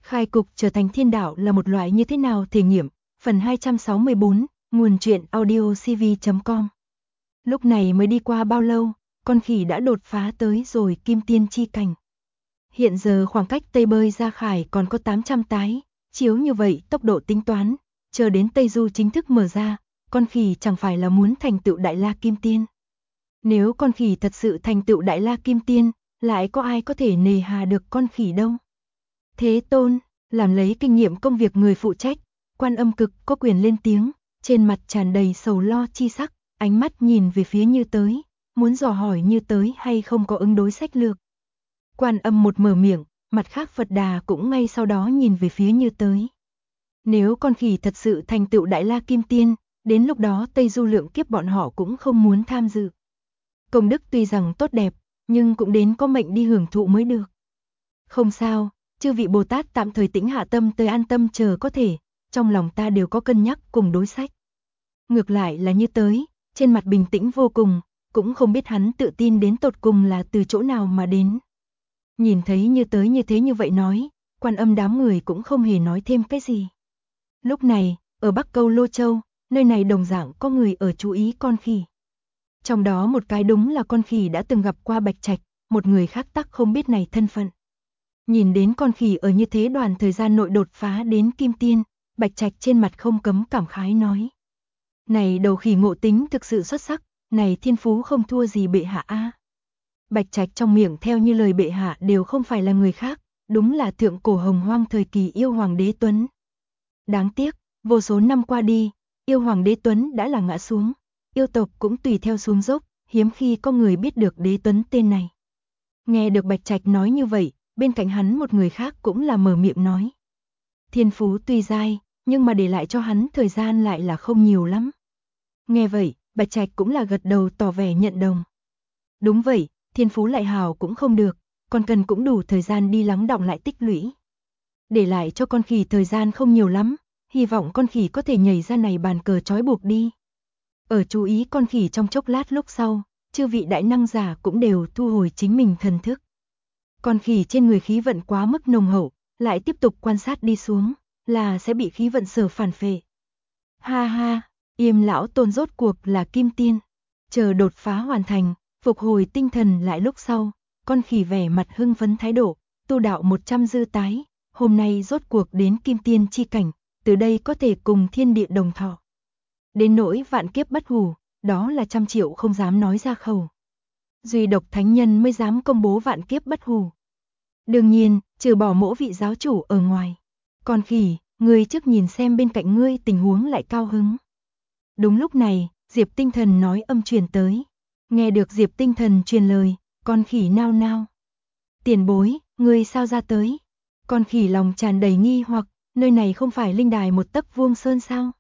Khai cục trở thành thiên đạo là một loại như thế nào thể nghiệm, phần 264, nguồn truyện audiocv.com. Lúc này mới đi qua bao lâu, con khỉ đã đột phá tới rồi kim tiên chi cảnh. Hiện giờ khoảng cách Tây bơi ra khải còn có 800 tái, chiếu như vậy tốc độ tính toán, chờ đến Tây Du chính thức mở ra, con khỉ chẳng phải là muốn thành tựu Đại La Kim Tiên. Nếu con khỉ thật sự thành tựu Đại La Kim Tiên, lại có ai có thể nề hà được con khỉ đâu. Thế Tôn, làm lấy kinh nghiệm công việc người phụ trách, Quan Âm Cực có quyền lên tiếng, trên mặt tràn đầy sầu lo chi sắc, ánh mắt nhìn về phía Như Tới, muốn dò hỏi Như Tới hay không có ứng đối sách lược. Quan Âm một mở miệng, mặt khác Phật Đà cũng ngay sau đó nhìn về phía Như Tới. Nếu con khỉ thật sự thành tựu Đại La Kim Tiên, đến lúc đó Tây Du lượng kiếp bọn họ cũng không muốn tham dự. Công đức tuy rằng tốt đẹp, nhưng cũng đến có mệnh đi hưởng thụ mới được. Không sao, chư vị Bồ Tát tạm thời tĩnh hạ tâm tới an tâm chờ có thể, trong lòng ta đều có cân nhắc cùng đối sách. Ngược lại là Như Tới, trên mặt bình tĩnh vô cùng, cũng không biết hắn tự tin đến tột cùng là từ chỗ nào mà đến. Nhìn thấy Như Tới như thế như vậy nói, Quan Âm đám người cũng không hề nói thêm cái gì. Lúc này, ở Bắc Câu Lô Châu, nơi này đồng dạng có người ở chú ý con khỉ. Trong đó một cái đúng là con khỉ đã từng gặp qua Bạch Trạch, một người khác tắc không biết này thân phận. Nhìn đến con khỉ ở như thế đoạn thời gian nội đột phá đến Kim Tiên, Bạch Trạch trên mặt không cấm cảm khái nói. Này đầu khỉ ngộ tính thực sự xuất sắc, này thiên phú không thua gì bệ hạ a. Bạch Trạch trong miệng theo như lời bệ hạ đều không phải là người khác, đúng là thượng cổ hồng hoang thời kỳ yêu hoàng đế Tuấn. Đáng tiếc, vô số năm qua đi, yêu hoàng đế Tuấn đã là ngã xuống, yêu tộc cũng tùy theo xuống dốc, hiếm khi có người biết được đế Tuấn tên này. Nghe được Bạch Trạch nói như vậy, bên cạnh hắn một người khác cũng là mở miệng nói. Thiên phú tuy dai, nhưng mà để lại cho hắn thời gian lại là không nhiều lắm. Nghe vậy, Bạch Trạch cũng là gật đầu tỏ vẻ nhận đồng. Đúng vậy, thiên phú lại hào cũng không được, còn cần cũng đủ thời gian đi lắng đọng lại tích lũy. Để lại cho con khỉ thời gian không nhiều lắm, hy vọng con khỉ có thể nhảy ra này bàn cờ trói buộc đi. Ở chú ý con khỉ trong chốc lát lúc sau, chư vị đại năng giả cũng đều thu hồi chính mình thần thức. Con khỉ trên người khí vận quá mức nồng hậu, lại tiếp tục quan sát đi xuống, là sẽ bị khí vận sở phản phệ. Ha ha, Yêm lão tôn rốt cuộc là Kim Tiên. Chờ đột phá hoàn thành, phục hồi tinh thần lại lúc sau, con khỉ vẻ mặt hưng phấn thái độ, tu đạo 100 dư tái, hôm nay rốt cuộc đến Kim Tiên chi cảnh, từ đây có thể cùng thiên địa đồng thọ. Đến nỗi vạn kiếp bất hủ, đó là 100 triệu không dám nói ra khẩu. Duy độc thánh nhân mới dám công bố vạn kiếp bất hủ. Đương nhiên, trừ bỏ mỗi vị giáo chủ ở ngoài. Còn khỉ, ngươi trước nhìn xem bên cạnh ngươi tình huống lại cao hứng. Đúng lúc này, Diệp Tinh Thần nói âm truyền tới. Nghe được Diệp Tinh Thần truyền lời, con khỉ nao nao. Tiền bối, ngươi sao ra tới? Con khỉ lòng tràn đầy nghi hoặc, nơi này không phải linh đài một tấc vuông sơn sao?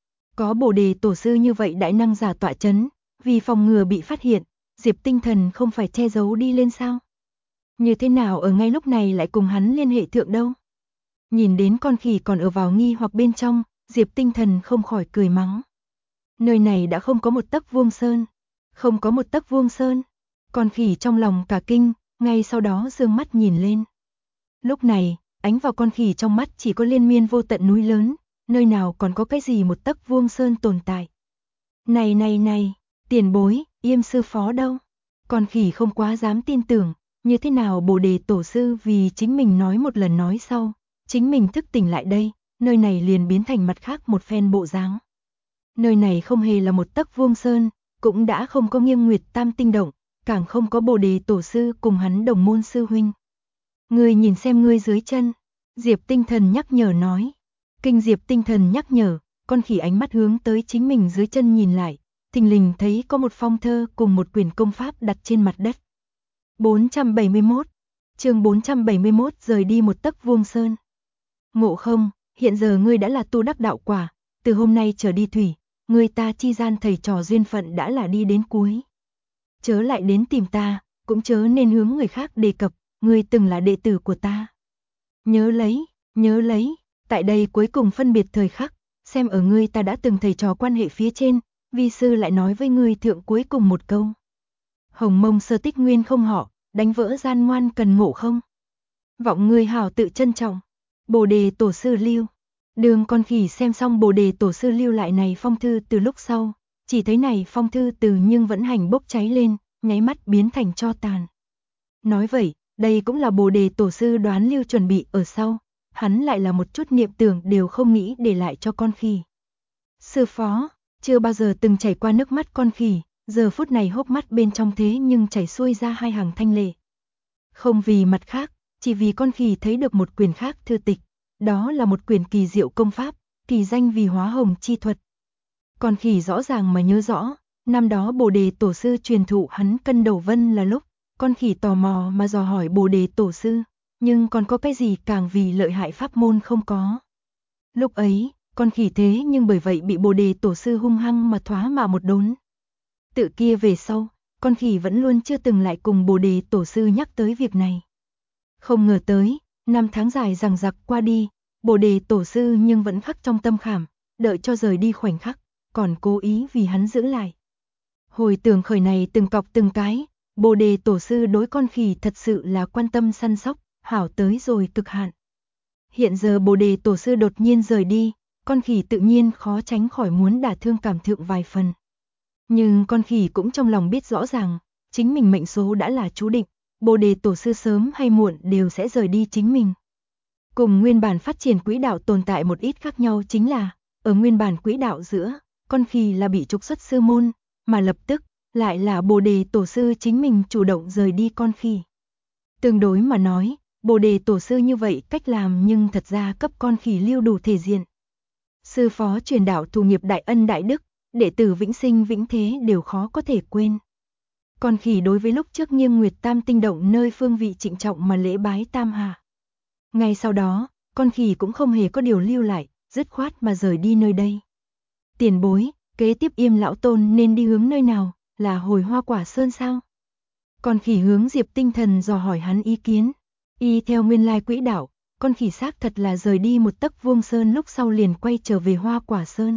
Có Bồ Đề tổ sư như vậy đại năng giả tọa chấn, vì phòng ngừa bị phát hiện, Diệp Tinh Thần không phải che giấu đi lên sao? Như thế nào ở ngay lúc này lại cùng hắn liên hệ thượng đâu? Nhìn đến con khỉ còn ở vào nghi hoặc bên trong, Diệp Tinh Thần không khỏi cười mắng. Nơi này đã không có một tấc vuông sơn. Không có một tấc vuông sơn. Con khỉ trong lòng cả kinh, ngay sau đó dương mắt nhìn lên. Lúc này, ánh vào con khỉ trong mắt chỉ có liên miên vô tận núi lớn, nơi nào còn có cái gì một tấc vuông sơn tồn tại. Này, tiền bối, Yêm sư phó đâu? Con khỉ không quá dám tin tưởng, như thế nào Bồ Đề tổ sư vì chính mình nói một lần nói sau, chính mình thức tỉnh lại đây, nơi này liền biến thành mặt khác một phen bộ dáng. Nơi này không hề là một tấc vuông sơn, cũng đã không có Nghiêng Nguyệt Tam Tinh Động, càng không có Bồ Đề tổ sư cùng hắn đồng môn sư huynh. Ngươi nhìn xem ngươi dưới chân, Diệp Tinh Thần nhắc nhở nói. Kinh Diệp Tinh Thần nhắc nhở, con khỉ ánh mắt hướng tới chính mình dưới chân nhìn lại, thình lình thấy có một phong thơ cùng một quyển công pháp đặt trên mặt đất. 471, chương 471 rời đi một tấc vuông sơn. Ngộ không, hiện giờ ngươi đã là tu đắc đạo quả, từ hôm nay trở đi thủy, ngươi ta chi gian thầy trò duyên phận đã là đi đến cuối. Chớ lại đến tìm ta, cũng chớ nên hướng người khác đề cập, ngươi từng là đệ tử của ta. Nhớ lấy, tại đây cuối cùng phân biệt thời khắc, xem ở ngươi ta đã từng thầy trò quan hệ phía trên, vi sư lại nói với ngươi thượng cuối cùng một câu. Hồng Mông Sơ Tích Nguyên không họ, đánh vỡ gian ngoan cần ngộ không. Vọng ngươi hảo tự trân trọng. Bồ đề tổ sư lưu. Đường con khỉ xem xong bồ đề tổ sư lưu lại này phong thư từ lúc sau, chỉ thấy này phong thư từ nhưng vẫn hành bốc cháy lên, nháy mắt biến thành tro tàn. Nói vậy, đây cũng là bồ đề tổ sư đoán lưu chuẩn bị ở sau, hắn lại là một chút niệm tưởng đều không nghĩ để lại cho con khỉ. Sư phó, chưa bao giờ từng chảy qua nước mắt con khỉ, giờ phút này hốc mắt bên trong thế nhưng chảy xuôi ra hai hàng thanh lệ. Không vì mặt khác, chỉ vì con khỉ thấy được một quyển khác thư tịch, đó là một quyển kỳ diệu công pháp, kỳ danh vì hóa hồng chi thuật. Con khỉ rõ ràng mà nhớ rõ, năm đó bồ đề tổ sư truyền thụ hắn cân đầu vân là lúc, con khỉ tò mò mà dò hỏi bồ đề tổ sư, nhưng còn có cái gì càng vì lợi hại pháp môn không có. Lúc ấy, con khỉ thế nhưng bởi vậy bị bồ đề tổ sư hung hăng mà thoá mạ một đốn. Tự kia về sau, con khỉ vẫn luôn chưa từng lại cùng bồ đề tổ sư nhắc tới việc này. Không ngờ tới, năm tháng dài dằng dặc qua đi, bồ đề tổ sư nhưng vẫn khắc trong tâm khảm, đợi cho rời đi khoảnh khắc, còn cố ý vì hắn giữ lại. Hồi tưởng khởi này từng cọc từng cái, bồ đề tổ sư đối con khỉ thật sự là quan tâm săn sóc, hảo tới rồi cực hạn. Hiện giờ bồ đề tổ sư đột nhiên rời đi, con khỉ tự nhiên khó tránh khỏi muốn đả thương cảm thượng vài phần. Nhưng con khỉ cũng trong lòng biết rõ ràng, chính mình mệnh số đã là chú định, bồ đề tổ sư sớm hay muộn đều sẽ rời đi chính mình. Cùng nguyên bản phát triển quỹ đạo tồn tại một ít khác nhau chính là, ở nguyên bản quỹ đạo giữa, con khỉ là bị trục xuất sư môn, mà lập tức, lại là bồ đề tổ sư chính mình chủ động rời đi con khỉ. Tương đối mà nói, bồ đề tổ sư như vậy cách làm nhưng thật ra cấp con khỉ lưu đủ thể diện. Sư phó truyền đạo thù nghiệp đại ân đại đức, đệ tử vĩnh sinh vĩnh thế đều khó có thể quên. Con khỉ đối với lúc trước Nghiêng Nguyệt Tam Tinh Động nơi phương vị trịnh trọng mà lễ bái tam hạ. Ngay sau đó, con khỉ cũng không hề có điều lưu lại, dứt khoát mà rời đi nơi đây. Tiền bối, kế tiếp Yêm lão tôn nên đi hướng nơi nào, là hồi Hoa Quả Sơn sao? Con khỉ hướng Diệp Tinh Thần dò hỏi hắn ý kiến. Y theo nguyên lai quỹ đạo, con khỉ xác thật là rời đi một tấc vuông sơn lúc sau liền quay trở về Hoa Quả Sơn.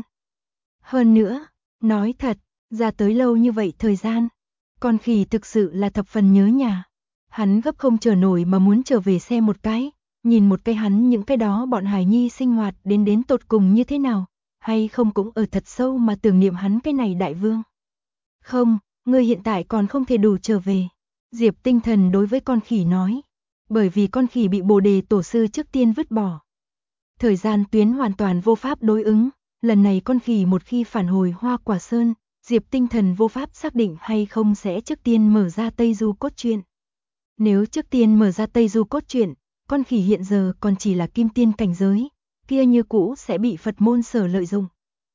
Hơn nữa, nói thật, ra tới lâu như vậy thời gian, con khỉ thực sự là thập phần nhớ nhà. Hắn gấp không chờ nổi mà muốn trở về xem một cái, nhìn một cái hắn những cái đó bọn hài nhi sinh hoạt đến tột cùng như thế nào, hay không cũng ở thật sâu mà tưởng niệm hắn cái này đại vương. Không, ngươi hiện tại còn không thể đủ trở về. Diệp Tinh Thần đối với con khỉ nói, bởi vì con khỉ bị bồ đề tổ sư trước tiên vứt bỏ. Thời gian tuyến hoàn toàn vô pháp đối ứng, lần này con khỉ một khi phản hồi Hoa Quả Sơn, Diệp Tinh Thần vô pháp xác định hay không sẽ trước tiên mở ra Tây Du cốt truyện. Nếu trước tiên mở ra Tây Du cốt truyện, con khỉ hiện giờ còn chỉ là kim tiên cảnh giới, kia như cũ sẽ bị Phật môn sở lợi dụng.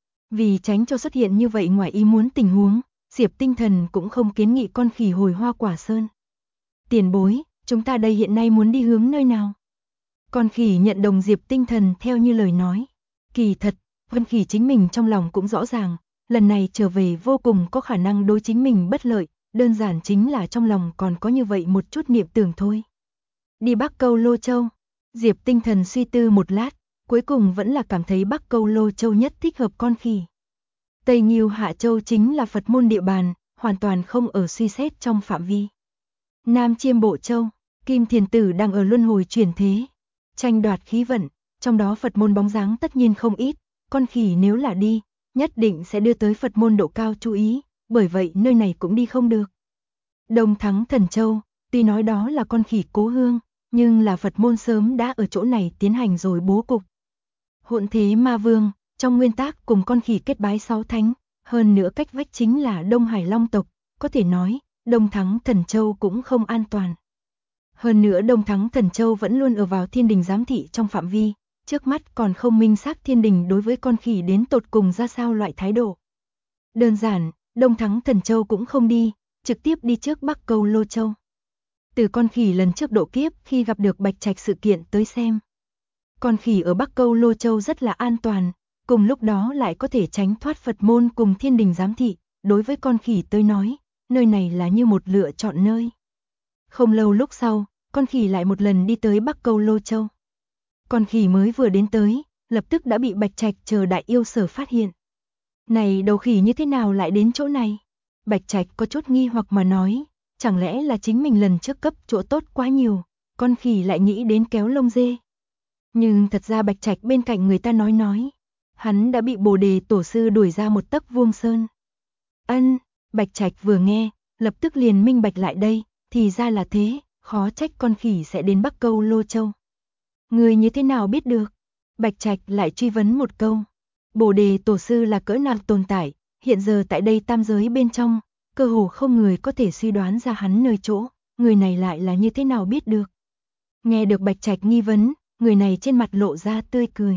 Vì tránh cho xuất hiện như vậy ngoài ý muốn tình huống, Diệp Tinh Thần cũng không kiến nghị con khỉ hồi Hoa Quả Sơn. Tiền bối, chúng ta đây hiện nay muốn đi hướng nơi nào? Con khỉ nhận đồng Diệp Tinh Thần theo như lời nói. Kỳ thật, con khỉ chính mình trong lòng cũng rõ ràng, lần này trở về vô cùng có khả năng đối chính mình bất lợi, đơn giản chính là trong lòng còn có như vậy một chút niệm tưởng thôi. Đi Bắc Câu Lô Châu. Diệp Tinh Thần suy tư một lát, cuối cùng vẫn là cảm thấy Bắc Câu Lô Châu nhất thích hợp con khỉ. Tây Nghiêu Hạ Châu chính là Phật môn địa bàn, hoàn toàn không ở suy xét trong phạm vi. Nam Chiêm Bộ Châu, Kim Thiền Tử đang ở luân hồi chuyển thế, tranh đoạt khí vận, trong đó Phật môn bóng dáng tất nhiên không ít, con khỉ nếu là đi, nhất định sẽ đưa tới Phật môn độ cao chú ý, bởi vậy nơi này cũng đi không được. Đông Thắng Thần Châu, tuy nói đó là con khỉ cố hương, nhưng là Phật môn sớm đã ở chỗ này tiến hành rồi bố cục. Hỗn Thế Ma Vương, trong nguyên tắc cùng con khỉ kết bái 6 thánh, hơn nữa cách vách chính là Đông Hải Long tộc, có thể nói, Đông Thắng Thần Châu cũng không an toàn. Hơn nữa Đông Thắng Thần Châu vẫn luôn ở vào thiên đình giám thị trong phạm vi, trước mắt còn không minh xác thiên đình đối với con khỉ đến tột cùng ra sao loại thái độ. Đơn giản, Đông Thắng Thần Châu cũng không đi, trực tiếp đi trước Bắc Câu Lô Châu. Từ con khỉ lần trước độ kiếp khi gặp được Bạch Trạch sự kiện tới xem. Con khỉ ở Bắc Câu Lô Châu rất là an toàn, cùng lúc đó lại có thể tránh thoát Phật môn cùng thiên đình giám thị, đối với con khỉ tới nói, nơi này là như một lựa chọn nơi. Không lâu lúc sau, con khỉ lại một lần đi tới Bắc Câu Lô Châu. Con khỉ mới vừa đến tới, lập tức đã bị Bạch Trạch chờ đại yêu sở phát hiện. Này đầu khỉ như thế nào lại đến chỗ này? Bạch Trạch có chút nghi hoặc mà nói, chẳng lẽ là chính mình lần trước cấp chỗ tốt quá nhiều, con khỉ lại nghĩ đến kéo lông dê. Nhưng thật ra Bạch Trạch bên cạnh người ta nói, hắn đã bị Bồ Đề Tổ sư đuổi ra một tấc vuông sơn. Ân, Bạch Trạch vừa nghe, lập tức liền minh bạch lại đây, thì ra là thế, khó trách con khỉ sẽ đến Bắc Câu Lô Châu. Người như thế nào biết được? Bạch Trạch lại truy vấn một câu. Bồ Đề Tổ sư là cỡ nào tồn tại, hiện giờ tại đây tam giới bên trong, cơ hồ không người có thể suy đoán ra hắn nơi chỗ, người này lại là như thế nào biết được. Nghe được Bạch Trạch nghi vấn, người này trên mặt lộ ra tươi cười.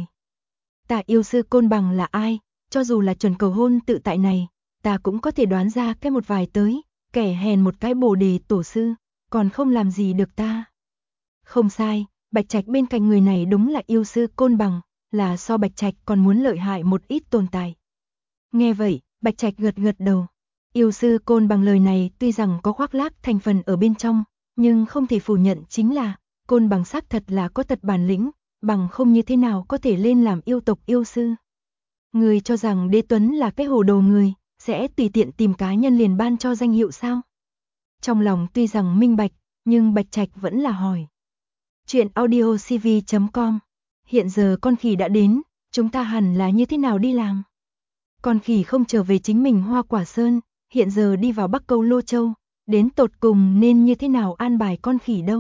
Ta yêu sư Côn Bằng là ai, cho dù là chuẩn cầu hôn tự tại này, ta cũng có thể đoán ra cái một vài tới, kẻ hèn một cái Bồ Đề Tổ sư, còn không làm gì được ta. Không sai, Bạch Trạch bên cạnh người này đúng là yêu sư Côn Bằng, là so Bạch Trạch còn muốn lợi hại một ít tồn tại. Nghe vậy, Bạch Trạch gật gật đầu. Yêu sư Côn Bằng lời này tuy rằng có khoác lác thành phần ở bên trong, nhưng không thể phủ nhận chính là Côn Bằng xác thật là có tật bản lĩnh, bằng không như thế nào có thể lên làm yêu tộc yêu sư. Người cho rằng Đế Tuấn là cái hồ đồ người, sẽ tùy tiện tìm cá nhân liền ban cho danh hiệu sao? Trong lòng tuy rằng minh bạch, nhưng Bạch Trạch vẫn là hỏi. Chuyện audiocv.com. Hiện giờ con khỉ đã đến, chúng ta hẳn là như thế nào đi làm? Con khỉ không trở về chính mình Hoa Quả Sơn, hiện giờ đi vào Bắc Câu Lô Châu, đến tột cùng nên như thế nào an bài con khỉ đâu?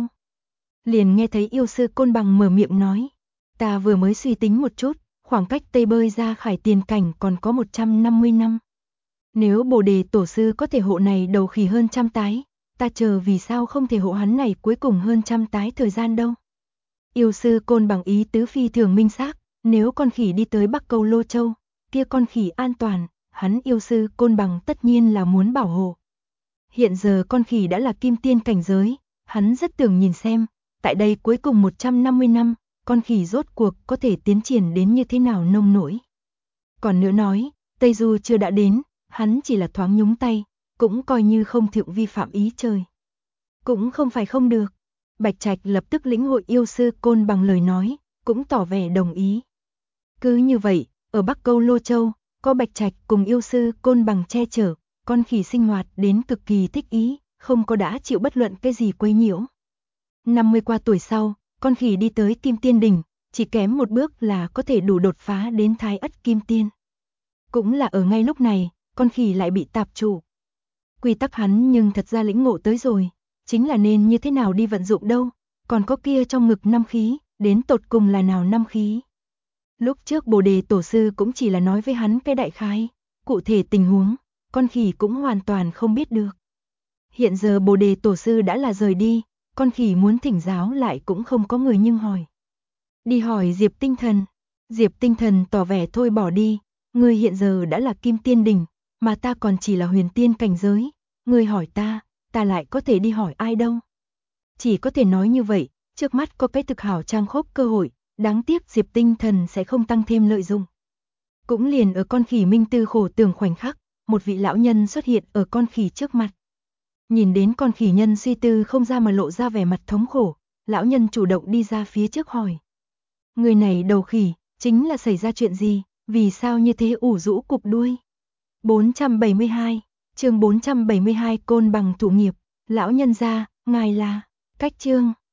Liền nghe thấy yêu sư Côn Bằng mở miệng nói. Ta vừa mới suy tính một chút, khoảng cách Tây Bơi ra Khải Tiền Cảnh còn có 150 năm. Nếu Bồ Đề Tổ sư có thể hộ này đầu khỉ hơn trăm tái, ta chờ vì sao không thể hộ hắn này cuối cùng hơn trăm tái thời gian đâu. Yêu sư Côn Bằng ý tứ phi thường minh xác, nếu con khỉ đi tới Bắc Câu Lô Châu, kia con khỉ an toàn, hắn yêu sư Côn Bằng tất nhiên là muốn bảo hộ. Hiện giờ con khỉ đã là kim tiên cảnh giới, hắn rất tưởng nhìn xem, tại đây cuối cùng 150 năm, con khỉ rốt cuộc có thể tiến triển đến như thế nào nông nổi. Còn nữa nói, Tây Du chưa đã đến, hắn chỉ là thoáng nhúng tay, cũng coi như không thượng vi phạm ý trời. Cũng không phải không được. Bạch Trạch lập tức lĩnh hội yêu sư Côn Bằng lời nói, cũng tỏ vẻ đồng ý. Cứ như vậy, ở Bắc Câu Lô Châu, có Bạch Trạch cùng yêu sư Côn Bằng che chở, con khỉ sinh hoạt đến cực kỳ thích ý, không có đã chịu bất luận cái gì quấy nhiễu. 50 qua tuổi sau, con khỉ đi tới Kim Tiên Đỉnh, chỉ kém một bước là có thể đủ đột phá đến Thái Ất Kim Tiên. Cũng là ở ngay lúc này, con khỉ lại bị tạp trụ. Quy tắc hắn nhưng thật ra lĩnh ngộ tới rồi, chính là nên như thế nào đi vận dụng đâu, còn có kia trong ngực năm khí, đến tột cùng là nào năm khí. Lúc trước Bồ Đề Tổ sư cũng chỉ là nói với hắn cái đại khái, cụ thể tình huống, con khỉ cũng hoàn toàn không biết được. Hiện giờ Bồ Đề Tổ sư đã là rời đi, con khỉ muốn thỉnh giáo lại cũng không có người nhưng hỏi. Đi hỏi Diệp Tinh Thần. Diệp Tinh Thần tỏ vẻ thôi bỏ đi, ngươi hiện giờ đã là Kim Tiên Đỉnh, mà ta còn chỉ là huyền tiên cảnh giới, ngươi hỏi ta lại có thể đi hỏi ai đâu. Chỉ có thể nói như vậy, trước mắt có cái thực hảo trang khốc cơ hội, đáng tiếc Diệp Tinh Thần sẽ không tăng thêm lợi dụng. Cũng liền ở con khỉ minh tư khổ tưởng khoảnh khắc, một vị lão nhân xuất hiện ở con khỉ trước mặt. Nhìn đến con khỉ nhân suy tư không ra mà lộ ra vẻ mặt thống khổ, lão nhân chủ động đi ra phía trước hỏi. Người này đầu khỉ, chính là xảy ra chuyện gì, vì sao như thế ủ rũ cụp đuôi? 472, chương 472 Côn Bằng thụ nghiệp, lão nhân gia, ngài là, cách chương.